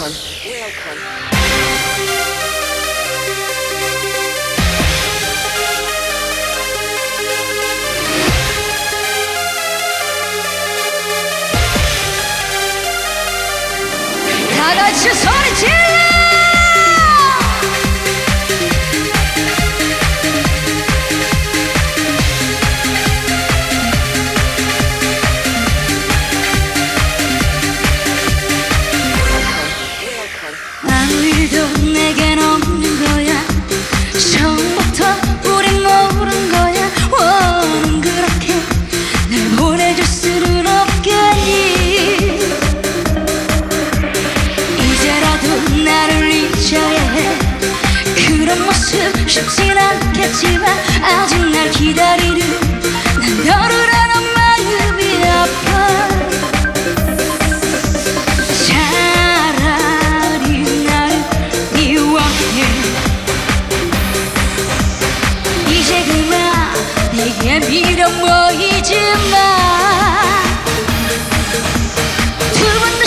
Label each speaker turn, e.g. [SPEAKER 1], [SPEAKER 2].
[SPEAKER 1] 다 같이 소리 질러! 아무 일도 내겐 없는 거야. 처음부터 우린 모른 거야. 원은 그렇게 날 보내줄 수는 없겠니. 이제라도 나를 잊어야 해. 그런 모습 쉽진 않겠지만 아직 날 기다리는 난 너를 아는 마음이 아파. 내게 밀어 모이지 마. 두 번